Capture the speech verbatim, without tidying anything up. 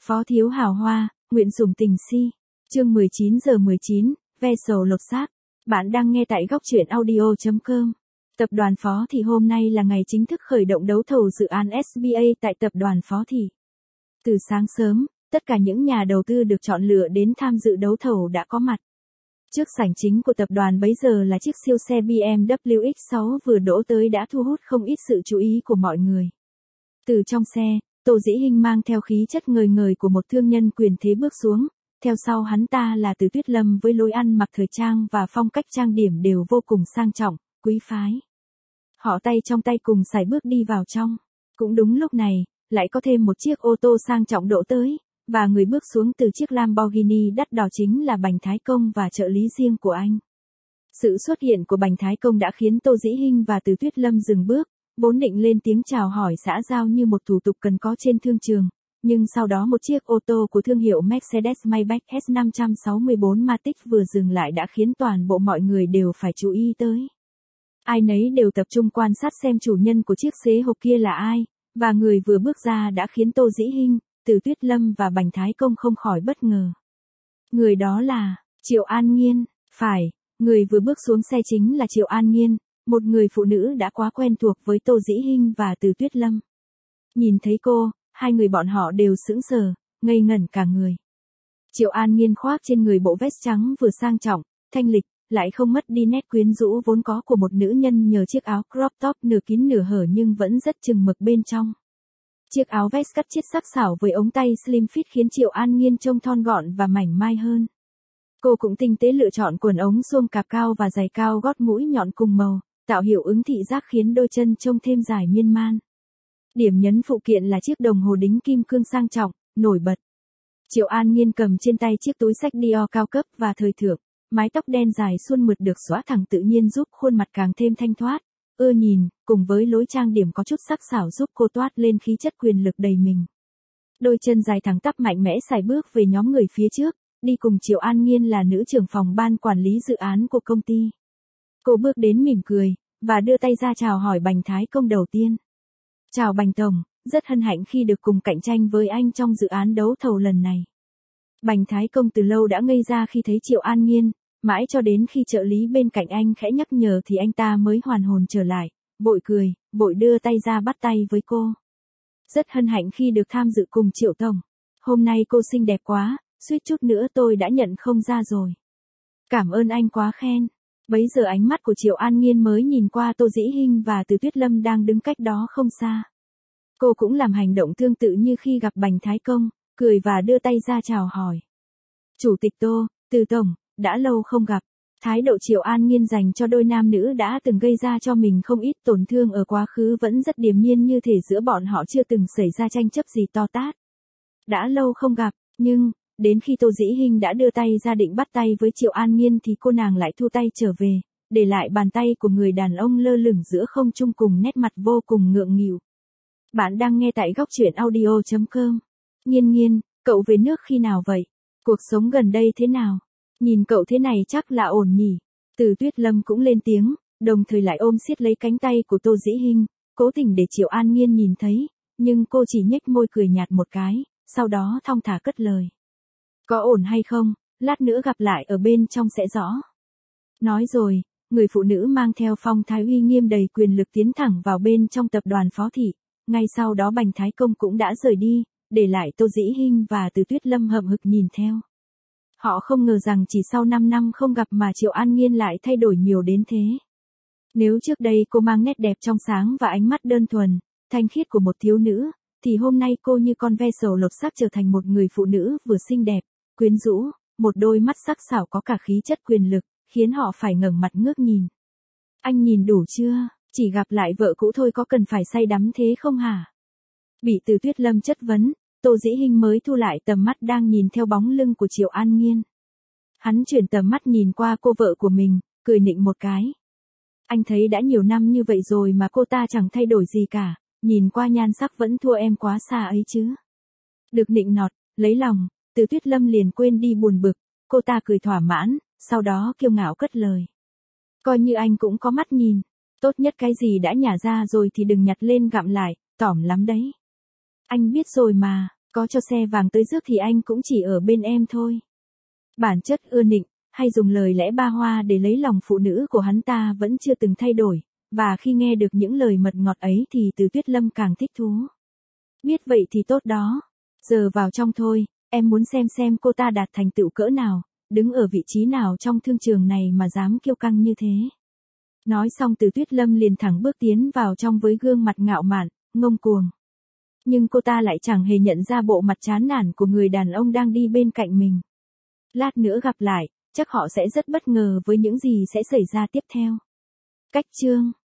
Phó thiếu hào hoa, nguyện sủng tình si. Chương mười chín giờ mười chín, ve sầu lột xác. Bạn đang nghe tại góc truyện audio chấm com. Tập đoàn Phó Thị hôm nay là ngày chính thức khởi động đấu thầu dự án ét bê a tại tập đoàn Phó Thị. Từ sáng sớm, tất cả những nhà đầu tư được chọn lựa đến tham dự đấu thầu đã có mặt. Trước sảnh chính của tập đoàn bấy giờ là chiếc siêu xe bê em vê ích sáu vừa đỗ tới đã thu hút không ít sự chú ý của mọi người. Từ trong xe, Tô Dĩ Hinh mang theo khí chất ngời ngời của một thương nhân quyền thế bước xuống, theo sau hắn ta là Từ Tuyết Lâm với lối ăn mặc thời trang và phong cách trang điểm đều vô cùng sang trọng, quý phái. Họ tay trong tay cùng sải bước đi vào trong. Cũng đúng lúc này, lại có thêm một chiếc ô tô sang trọng đỗ tới, và người bước xuống từ chiếc Lamborghini đắt đỏ chính là Bành Thái Công và trợ lý riêng của anh. Sự xuất hiện của Bành Thái Công đã khiến Tô Dĩ Hinh và Từ Tuyết Lâm dừng bước, vốn định lên tiếng chào hỏi xã giao như một thủ tục cần có trên thương trường, nhưng sau đó một chiếc ô tô của thương hiệu Mercedes-Maybach S năm sáu bốn Matic vừa dừng lại đã khiến toàn bộ mọi người đều phải chú ý tới. Ai nấy đều tập trung quan sát xem chủ nhân của chiếc xế hộp kia là ai, và người vừa bước ra đã khiến Tô Dĩ Hinh, Từ Tuyết Lâm và Bành Thái Công không khỏi bất ngờ. Người đó là Triệu An Nghiên. Phải, người vừa bước xuống xe chính là Triệu An Nghiên, một người phụ nữ đã quá quen thuộc với Tô Dĩ Hinh và Từ Tuyết Lâm. Nhìn thấy cô, hai người bọn họ đều sững sờ, ngây ngẩn cả người. Triệu An Nghiên khoác trên người bộ vest trắng vừa sang trọng, thanh lịch, lại không mất đi nét quyến rũ vốn có của một nữ nhân nhờ chiếc áo crop top nửa kín nửa hở nhưng vẫn rất chừng mực bên trong. Chiếc áo vest cắt chiết sắc sảo với ống tay slim fit khiến Triệu An Nghiên trông thon gọn và mảnh mai hơn. Cô cũng tinh tế lựa chọn quần ống suông cạp cao và giày cao gót mũi nhọn cùng màu, tạo hiệu ứng thị giác khiến đôi chân trông thêm dài miên man. Điểm nhấn phụ kiện là chiếc đồng hồ đính kim cương sang trọng, nổi bật. Triệu An Nghiên cầm trên tay chiếc túi xách Dior cao cấp và thời thượng, mái tóc đen dài suôn mượt được xõa thẳng tự nhiên giúp khuôn mặt càng thêm thanh thoát, ưa nhìn, cùng với lối trang điểm có chút sắc sảo giúp cô toát lên khí chất quyền lực đầy mình. Đôi chân dài thẳng tắp mạnh mẽ sải bước về nhóm người phía trước, đi cùng Triệu An Nghiên là nữ trưởng phòng ban quản lý dự án của công ty. Cô bước đến mỉm cười, và đưa tay ra chào hỏi Bành Thái Công đầu tiên. Chào Bành Tổng, rất hân hạnh khi được cùng cạnh tranh với anh trong dự án đấu thầu lần này. Bành Thái Công từ lâu đã ngây ra khi thấy Triệu An Nghiên, mãi cho đến khi trợ lý bên cạnh anh khẽ nhắc nhở thì anh ta mới hoàn hồn trở lại, vội cười, vội đưa tay ra bắt tay với cô. Rất hân hạnh khi được tham dự cùng Triệu Tổng. Hôm nay cô xinh đẹp quá, suýt chút nữa tôi đã nhận không ra rồi. Cảm ơn anh quá khen. Bấy giờ ánh mắt của Triệu An Nghiên mới nhìn qua Tô Dĩ Hinh và Từ Tuyết Lâm đang đứng cách đó không xa. Cô cũng làm hành động tương tự như khi gặp Bành Thái Công, cười và đưa tay ra chào hỏi. Chủ tịch Tô, Từ Tổng, đã lâu không gặp. Thái độ Triệu An Nghiên dành cho đôi nam nữ đã từng gây ra cho mình không ít tổn thương ở quá khứ vẫn rất điềm nhiên như thể giữa bọn họ chưa từng xảy ra tranh chấp gì to tát. Đã lâu không gặp, nhưng, đến khi Tô Dĩ Hinh đã đưa tay ra định bắt tay với Triệu An Nghiên thì cô nàng lại thu tay trở về, để lại bàn tay của người đàn ông lơ lửng giữa không trung cùng nét mặt vô cùng ngượng nghịu. Bạn đang nghe tại góc truyện audio chấm com. Nghiên Nghiên, cậu về nước khi nào vậy? Cuộc sống gần đây thế nào? Nhìn cậu thế này chắc là ổn nhỉ? Từ Tuyết Lâm cũng lên tiếng, đồng thời lại ôm siết lấy cánh tay của Tô Dĩ Hinh, cố tình để Triệu An Nghiên nhìn thấy, nhưng cô chỉ nhếch môi cười nhạt một cái, sau đó thong thả cất lời. Có ổn hay không, lát nữa gặp lại ở bên trong sẽ rõ. Nói rồi, người phụ nữ mang theo phong thái uy nghiêm đầy quyền lực tiến thẳng vào bên trong tập đoàn Phó Thị, ngay sau đó Bành Thái Công cũng đã rời đi, để lại Tô Dĩ Hinh và Từ Tuyết Lâm hậm hực nhìn theo. Họ không ngờ rằng chỉ sau năm năm không gặp mà Triệu An Nghiên lại thay đổi nhiều đến thế. Nếu trước đây cô mang nét đẹp trong sáng và ánh mắt đơn thuần, thanh khiết của một thiếu nữ, thì hôm nay cô như con ve sầu lột xác trở thành một người phụ nữ vừa xinh đẹp, quyến rũ, một đôi mắt sắc sảo có cả khí chất quyền lực, khiến họ phải ngẩng mặt ngước nhìn. Anh nhìn đủ chưa, chỉ gặp lại vợ cũ thôi có cần phải say đắm thế không hả? Bị Từ Tuyết Lâm chất vấn, Tô Dĩ Hinh mới thu lại tầm mắt đang nhìn theo bóng lưng của Triệu An Nghiên. Hắn chuyển tầm mắt nhìn qua cô vợ của mình, cười nịnh một cái. Anh thấy đã nhiều năm như vậy rồi mà cô ta chẳng thay đổi gì cả, nhìn qua nhan sắc vẫn thua em quá xa ấy chứ. Được nịnh nọt, lấy lòng, Từ Tuyết Lâm liền quên đi buồn bực, cô ta cười thỏa mãn, sau đó kiêu ngạo cất lời. Coi như anh cũng có mắt nhìn, tốt nhất cái gì đã nhả ra rồi thì đừng nhặt lên gặm lại, tỏm lắm đấy. Anh biết rồi mà, Có cho xe vàng tới rước thì anh cũng chỉ ở bên em thôi. Bản chất ưa nịnh, hay dùng lời lẽ ba hoa để lấy lòng phụ nữ của hắn ta vẫn chưa từng thay đổi, và khi nghe được những lời mật ngọt ấy thì Từ Tuyết Lâm càng thích thú. Biết vậy thì tốt đó. Giờ vào trong thôi, em muốn xem xem cô ta đạt thành tựu cỡ nào, đứng ở vị trí nào trong thương trường này mà dám kiêu căng như thế. Nói xong Từ Tuyết Lâm liền thẳng bước tiến vào trong với gương mặt ngạo mạn, ngông cuồng. Nhưng cô ta lại chẳng hề nhận ra bộ mặt chán nản của người đàn ông đang đi bên cạnh mình. Lát nữa gặp lại, chắc họ sẽ rất bất ngờ với những gì sẽ xảy ra tiếp theo. Cách chương